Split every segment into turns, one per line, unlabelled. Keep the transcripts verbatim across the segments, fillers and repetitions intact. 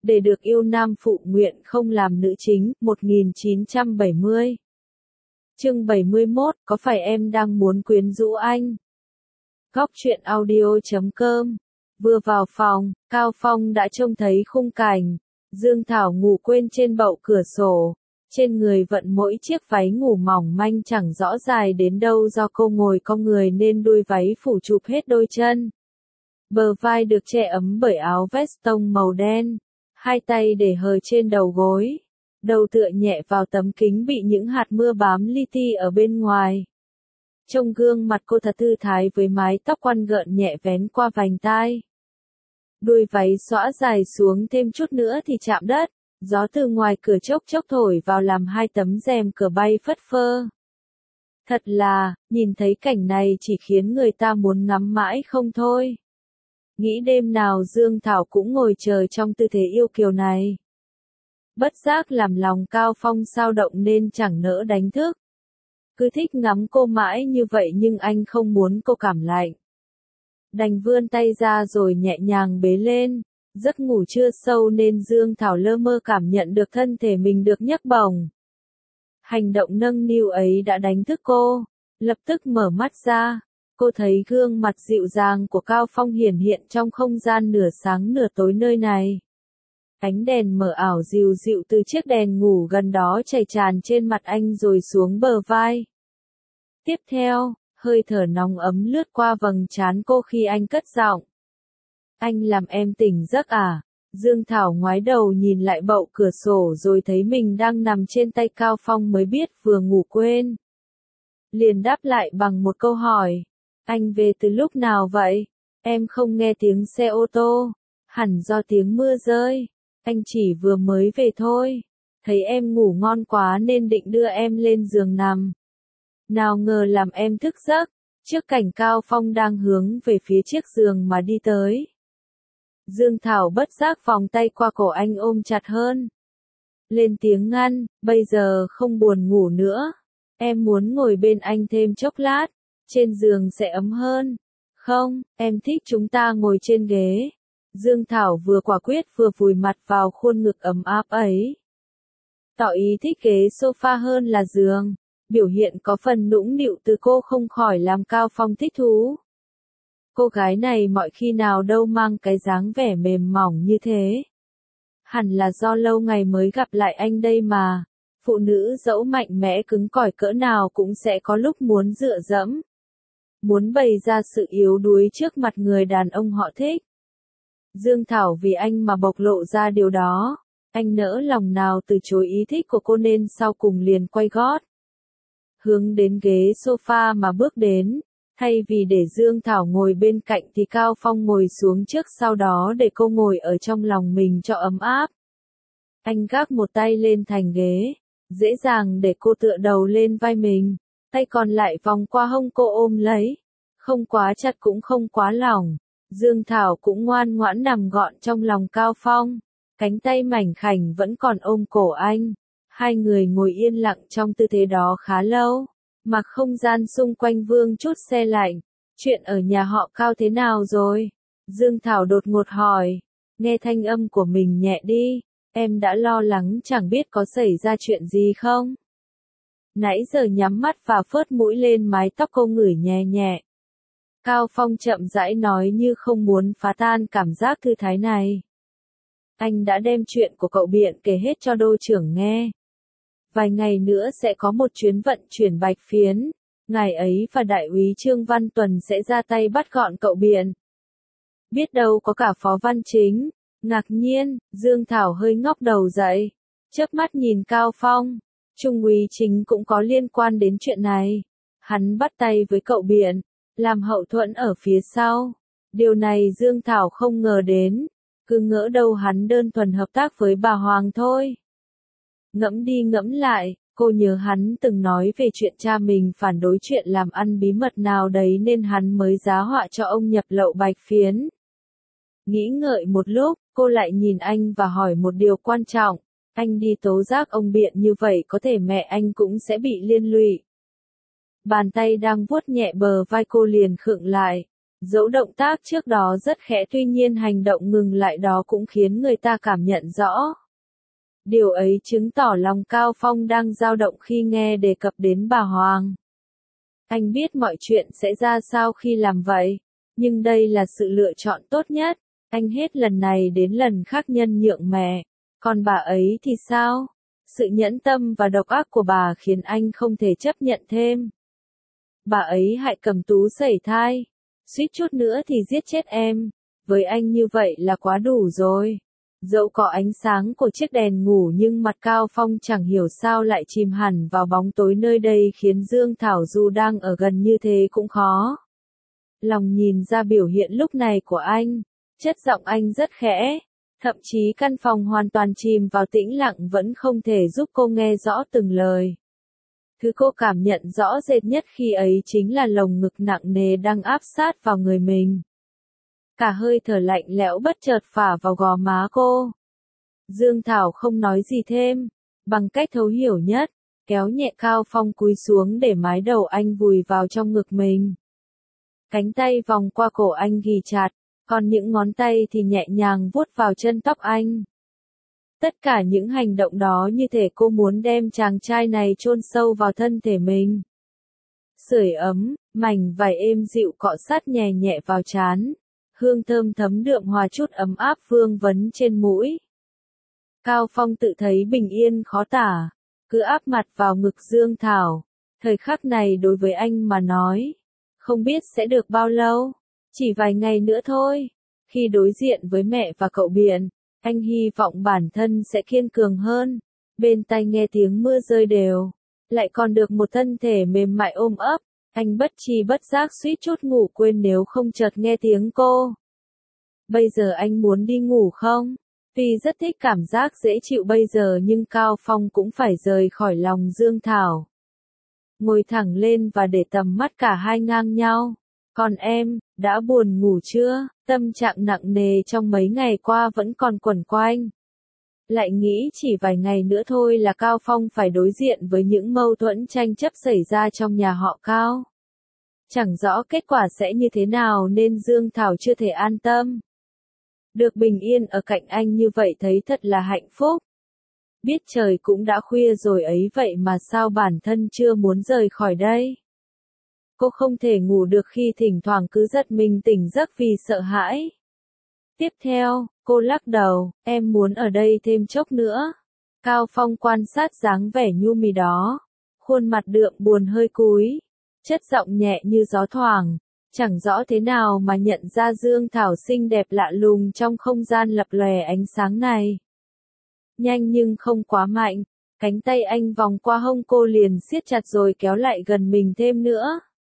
để được yêu nam phụ nguyện không làm nữ chính, một nghìn chín trăm bảy mươi. Chương bảy mươi mốt, có phải em đang muốn quyến rũ anh? Góc truyện audio chấm com. Vừa vào phòng, Cao Phong đã trông thấy khung cảnh. Dương Thảo ngủ quên trên bậu cửa sổ. Trên người vận mỗi chiếc váy ngủ mỏng manh chẳng rõ dài đến đâu do cô ngồi cong người nên đuôi váy phủ chụp hết đôi chân. Bờ vai được che ấm bởi áo vest tông màu đen. Hai tay để hờ trên đầu gối. Đầu tựa nhẹ vào tấm kính bị những hạt mưa bám li ti ở bên ngoài. Trông gương mặt cô thật thư thái với mái tóc quăn gợn nhẹ vén qua vành tai. Đuôi váy xõa dài xuống thêm chút nữa thì chạm đất. Gió từ ngoài cửa chốc chốc thổi vào làm hai tấm rèm cửa bay phất phơ. Thật là, nhìn thấy cảnh này chỉ khiến người ta muốn ngắm mãi không thôi. Nghĩ đêm nào Dương Thảo cũng ngồi chờ trong tư thế yêu kiều này. Bất giác làm lòng Cao Phong xao động nên chẳng nỡ đánh thức. Cứ thích ngắm cô mãi như vậy nhưng anh không muốn cô cảm lạnh. Đành vươn tay ra rồi nhẹ nhàng bế lên. Giấc ngủ chưa sâu nên Dương Thảo lơ mơ cảm nhận được thân thể mình được nhấc bổng. Hành động nâng niu ấy đã đánh thức cô. Lập tức mở mắt ra. Cô thấy gương mặt dịu dàng của Cao Phong hiển hiện trong không gian nửa sáng nửa tối nơi này. Ánh đèn mờ ảo dịu dịu từ chiếc đèn ngủ gần đó chảy tràn trên mặt anh rồi xuống bờ vai. Tiếp theo, hơi thở nóng ấm lướt qua vầng trán cô khi anh cất giọng. Anh làm em tỉnh giấc à? Dương Thảo ngoái đầu nhìn lại bậu cửa sổ rồi thấy mình đang nằm trên tay Cao Phong mới biết vừa ngủ quên. Liền đáp lại bằng một câu hỏi. Anh về từ lúc nào vậy? Em không nghe tiếng xe ô tô. Hẳn do tiếng mưa rơi. Anh chỉ vừa mới về thôi. Thấy em ngủ ngon quá nên định đưa em lên giường nằm. Nào ngờ làm em thức giấc. Trước cảnh Cao Phong đang hướng về phía chiếc giường mà đi tới. Dương Thảo bất giác vòng tay qua cổ anh ôm chặt hơn. Lên tiếng ngăn, bây giờ không buồn ngủ nữa. Em muốn ngồi bên anh thêm chốc lát. Trên giường sẽ ấm hơn. Không, em thích chúng ta ngồi trên ghế. Dương Thảo vừa quả quyết vừa vùi mặt vào khuôn ngực ấm áp ấy. Tỏ ý thích ghế sofa hơn là giường. Biểu hiện có phần nũng nịu từ cô không khỏi làm Cao Phong thích thú. Cô gái này mọi khi nào đâu mang cái dáng vẻ mềm mỏng như thế. Hẳn là do lâu ngày mới gặp lại anh đây mà. Phụ nữ dẫu mạnh mẽ cứng cỏi cỡ nào cũng sẽ có lúc muốn dựa dẫm. Muốn bày ra sự yếu đuối trước mặt người đàn ông họ thích. Dương Thảo vì anh mà bộc lộ ra điều đó. Anh nỡ lòng nào từ chối ý thích của cô nên sau cùng liền quay gót. Hướng đến ghế sofa mà bước đến. Thay vì để Dương Thảo ngồi bên cạnh thì Cao Phong ngồi xuống trước sau đó để cô ngồi ở trong lòng mình cho ấm áp. Anh gác một tay lên thành ghế. Dễ dàng để cô tựa đầu lên vai mình. Tay còn lại vòng qua hông cô ôm lấy. Không quá chặt cũng không quá lỏng. Dương Thảo cũng ngoan ngoãn nằm gọn trong lòng Cao Phong. Cánh tay mảnh khảnh vẫn còn ôm cổ anh. Hai người ngồi yên lặng trong tư thế đó khá lâu. Mặc không gian xung quanh vương chút se lạnh. Chuyện ở nhà họ Cao thế nào rồi? Dương Thảo đột ngột hỏi. Nghe thanh âm của mình nhẹ đi. Em đã lo lắng chẳng biết có xảy ra chuyện gì không? Nãy giờ nhắm mắt và phớt mũi lên mái tóc cô ngửi nhẹ nhẹ. Cao Phong chậm rãi nói như không muốn phá tan cảm giác thư thái này. Anh đã đem chuyện của cậu biện kể hết cho đô trưởng nghe. Vài ngày nữa sẽ có một chuyến vận chuyển bạch phiến. Ngày ấy và đại úy Trương Văn Tuần sẽ ra tay bắt gọn cậu biện. Biết đâu có cả phó văn chính. Ngạc nhiên, Dương Thảo hơi ngóc đầu dậy. Chớp mắt nhìn Cao Phong. Trung úy chính cũng có liên quan đến chuyện này. Hắn bắt tay với cậu biện. Làm hậu thuẫn ở phía sau. Điều này Dương Thảo không ngờ đến. Cứ ngỡ đâu hắn đơn thuần hợp tác với bà Hoàng thôi. Ngẫm đi ngẫm lại, cô nhớ hắn từng nói về chuyện cha mình phản đối chuyện làm ăn bí mật nào đấy nên hắn mới giá họa cho ông nhập lậu bạch phiến. Nghĩ ngợi một lúc, cô lại nhìn anh và hỏi một điều quan trọng. Anh đi tố giác ông biện như vậy có thể mẹ anh cũng sẽ bị liên lụy. Bàn tay đang vuốt nhẹ bờ vai cô liền khựng lại. Dẫu động tác trước đó rất khẽ tuy nhiên hành động ngừng lại đó cũng khiến người ta cảm nhận rõ. Điều ấy chứng tỏ lòng Cao Phong đang dao động khi nghe đề cập đến bà Hoàng. Anh biết mọi chuyện sẽ ra sao khi làm vậy, nhưng đây là sự lựa chọn tốt nhất. Anh hết lần này đến lần khác nhân nhượng mẹ. Còn bà ấy thì sao? Sự nhẫn tâm và độc ác của bà khiến anh không thể chấp nhận thêm. Bà ấy hại Cẩm Tú sẩy thai, suýt chút nữa thì giết chết em. Với anh như vậy là quá đủ rồi. Dẫu có ánh sáng của chiếc đèn ngủ nhưng mặt Cao Phong chẳng hiểu sao lại chìm hẳn vào bóng tối nơi đây khiến Dương Thảo dù đang ở gần như thế cũng khó lòng nhìn ra biểu hiện lúc này của anh. Chất giọng anh rất khẽ, thậm chí căn phòng hoàn toàn chìm vào tĩnh lặng vẫn không thể giúp cô nghe rõ từng lời. Thứ cô cảm nhận rõ rệt nhất khi ấy chính là lồng ngực nặng nề đang áp sát vào người mình. Cả hơi thở lạnh lẽo bất chợt phả vào gò má cô. Dương Thảo không nói gì thêm, bằng cách thấu hiểu nhất, kéo nhẹ Cao Phong cúi xuống để mái đầu anh vùi vào trong ngực mình. Cánh tay vòng qua cổ anh ghì chặt, còn những ngón tay thì nhẹ nhàng vuốt vào chân tóc anh. Tất cả những hành động đó như thể cô muốn đem chàng trai này chôn sâu vào thân thể mình. Sưởi ấm, mảnh vải êm dịu cọ sát nhẹ nhẹ vào trán. Hương thơm thấm đượm hòa chút ấm áp vương vấn trên mũi. Cao Phong tự thấy bình yên khó tả, cứ áp mặt vào ngực Dương Thảo. Thời khắc này đối với anh mà nói, không biết sẽ được bao lâu, chỉ vài ngày nữa thôi. Khi đối diện với mẹ và cậu Biện, anh hy vọng bản thân sẽ kiên cường hơn. Bên tai nghe tiếng mưa rơi đều, lại còn được một thân thể mềm mại ôm ấp. Anh bất tri bất giác suýt chút ngủ quên nếu không chợt nghe tiếng cô. Bây giờ anh muốn đi ngủ không? Tuy rất thích cảm giác dễ chịu bây giờ nhưng Cao Phong cũng phải rời khỏi lòng Dương Thảo. Ngồi thẳng lên và để tầm mắt cả hai ngang nhau. Còn em, đã buồn ngủ chưa? Tâm trạng nặng nề trong mấy ngày qua vẫn còn quẩn quanh. Lại nghĩ chỉ vài ngày nữa thôi là Cao Phong phải đối diện với những mâu thuẫn tranh chấp xảy ra trong nhà họ Cao. Chẳng rõ kết quả sẽ như thế nào nên Dương Thảo chưa thể an tâm. Được bình yên ở cạnh anh như vậy thấy thật là hạnh phúc. Biết trời cũng đã khuya rồi ấy vậy mà sao bản thân chưa muốn rời khỏi đây. Cô không thể ngủ được khi thỉnh thoảng cứ giật mình tỉnh giấc vì sợ hãi. Tiếp theo, cô lắc đầu, em muốn ở đây thêm chốc nữa. Cao Phong quan sát dáng vẻ nhu mì đó. Khuôn mặt đượm buồn hơi cúi. Chất giọng nhẹ như gió thoảng. Chẳng rõ thế nào mà nhận ra Dương Thảo xinh đẹp lạ lùng trong không gian lập lòe ánh sáng này. Nhanh nhưng không quá mạnh. Cánh tay anh vòng qua hông cô liền siết chặt rồi kéo lại gần mình thêm nữa.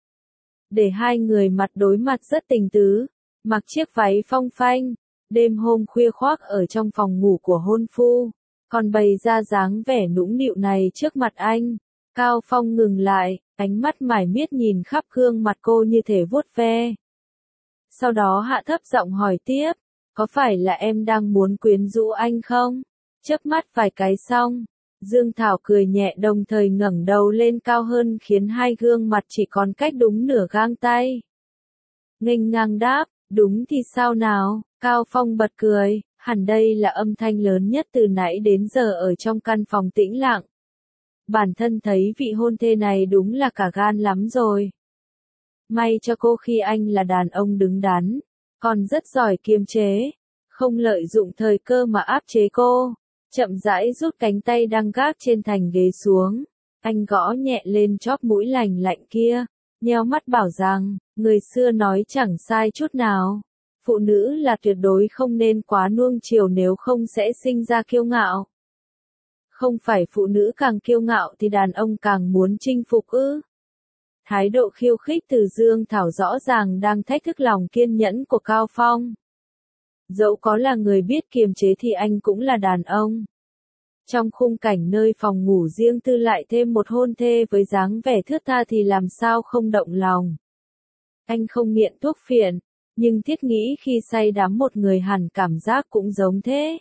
Để hai người mặt đối mặt rất tình tứ. Mặc chiếc váy phong phanh. Đêm hôm khuya khoác ở trong phòng ngủ của hôn phu. Còn bày ra dáng vẻ nũng nịu này trước mặt anh. Cao Phong ngừng lại, ánh mắt mải miết nhìn khắp gương mặt cô như thể vuốt ve. Sau đó hạ thấp giọng hỏi tiếp, có phải là em đang muốn quyến rũ anh không? Chớp mắt vài cái xong, Dương Thảo cười nhẹ đồng thời ngẩng đầu lên cao hơn khiến hai gương mặt chỉ còn cách đúng nửa gang tay. Nghênh ngang đáp, đúng thì sao nào? Cao Phong bật cười, hẳn đây là âm thanh lớn nhất từ nãy đến giờ ở trong căn phòng tĩnh lặng. Bản thân thấy vị hôn thê này đúng là cả gan lắm rồi. May cho cô khi anh là đàn ông đứng đắn, còn rất giỏi kiềm chế, không lợi dụng thời cơ mà áp chế cô. Chậm rãi rút cánh tay đang gác trên thành ghế xuống, anh gõ nhẹ lên chóp mũi lành lạnh kia, nheo mắt bảo rằng, người xưa nói chẳng sai chút nào. Phụ nữ là tuyệt đối không nên quá nuông chiều nếu không sẽ sinh ra kiêu ngạo. Không phải phụ nữ càng kiêu ngạo thì đàn ông càng muốn chinh phục ư? Thái độ khiêu khích từ Dương Thảo rõ ràng đang thách thức lòng kiên nhẫn của Cao Phong. Dẫu có là người biết kiềm chế thì anh cũng là đàn ông. Trong khung cảnh nơi phòng ngủ riêng tư lại thêm một hôn thê với dáng vẻ thướt tha thì làm sao không động lòng. Anh không nghiện thuốc phiện, nhưng thiết nghĩ khi say đắm một người hẳn cảm giác cũng giống thế.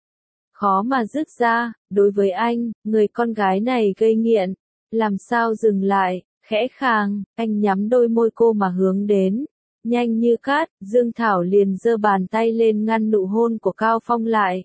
Khó mà dứt ra, đối với anh, người con gái này gây nghiện, làm sao dừng lại, khẽ khàng, anh nhắm đôi môi cô mà hướng đến, Nhanh như cát, Dương Thảo liền giơ bàn tay lên ngăn nụ hôn của Cao Phong lại.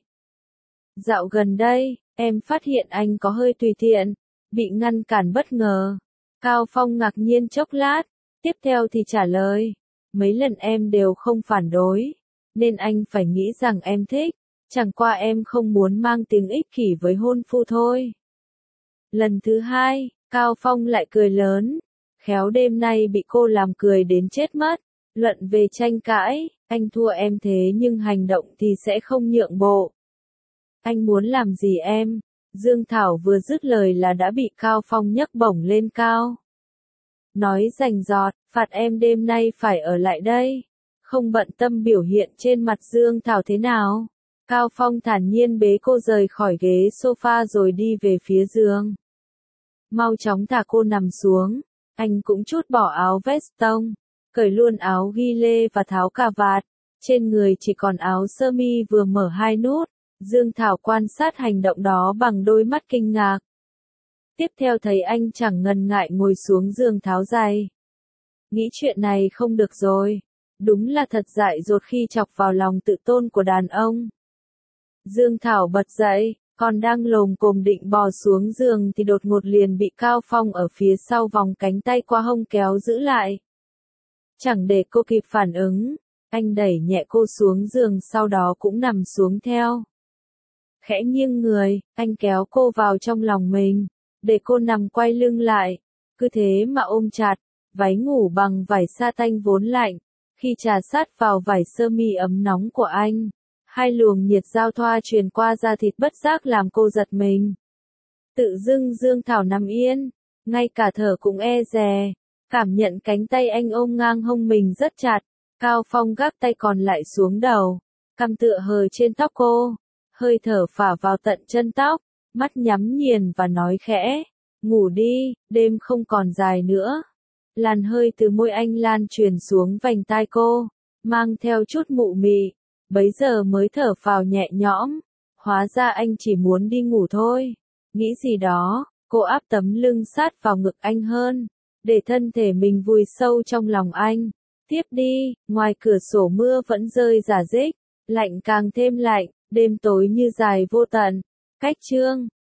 Dạo gần đây, em phát hiện anh có hơi tùy tiện, bị ngăn cản bất ngờ. Cao Phong ngạc nhiên chốc lát, tiếp theo thì trả lời, mấy lần em đều không phản đối, nên anh phải nghĩ rằng em thích, chẳng qua em không muốn mang tiếng ích kỷ với hôn phu thôi. Lần thứ hai, Cao Phong lại cười lớn, khéo đêm nay bị cô làm cười đến chết mất. Luận về tranh cãi, anh thua em thế nhưng hành động thì sẽ không nhượng bộ. Anh muốn làm gì em? Dương Thảo vừa dứt lời là đã bị Cao Phong nhấc bổng lên cao. Nói rành rọt, phạt em đêm nay phải ở lại đây. Không bận tâm biểu hiện trên mặt Dương Thảo thế nào. Cao Phong thản nhiên bế cô rời khỏi ghế sofa rồi đi về phía giường. Mau chóng thả cô nằm xuống. Anh cũng trút bỏ áo vest tông, cởi luôn áo ghi lê và tháo cà vạt. Trên người chỉ còn áo sơ mi vừa mở hai nút. Dương Thảo quan sát hành động đó bằng đôi mắt kinh ngạc. Tiếp theo thấy anh chẳng ngần ngại ngồi xuống giường tháo giày. Nghĩ chuyện này không được rồi. Đúng là thật dại dột khi chọc vào lòng tự tôn của đàn ông. Dương Thảo bật dậy, còn đang lồm cồm định bò xuống giường thì đột ngột liền bị Cao Phong ở phía sau vòng cánh tay qua hông kéo giữ lại. Chẳng để cô kịp phản ứng, anh đẩy nhẹ cô xuống giường sau đó cũng nằm xuống theo. Khẽ nghiêng người, anh kéo cô vào trong lòng mình, để cô nằm quay lưng lại, cứ thế mà ôm chặt, váy ngủ bằng vải sa tanh vốn lạnh, khi trà sát vào vải sơ mi ấm nóng của anh, hai luồng nhiệt giao thoa truyền qua da thịt bất giác làm cô giật mình. Tự dưng Dương Thảo nằm yên, ngay cả thở cũng e dè, cảm nhận cánh tay anh ôm ngang hông mình rất chặt, Cao Phong gác tay còn lại xuống đầu, cằm tựa hờ trên tóc cô. Hơi thở phả vào tận chân tóc, mắt nhắm nghiền và nói khẽ, ngủ đi, đêm không còn dài nữa. Làn hơi từ môi anh lan truyền xuống vành tai cô, mang theo chút mụ mị, bấy giờ mới thở phào nhẹ nhõm, hóa ra anh chỉ muốn đi ngủ thôi. Nghĩ gì đó, cô áp tấm lưng sát vào ngực anh hơn, để thân thể mình vùi sâu trong lòng anh. Tiếp đi, ngoài cửa sổ mưa vẫn rơi rả rích, lạnh càng thêm lạnh. Đêm tối như dài vô tận. Cách chương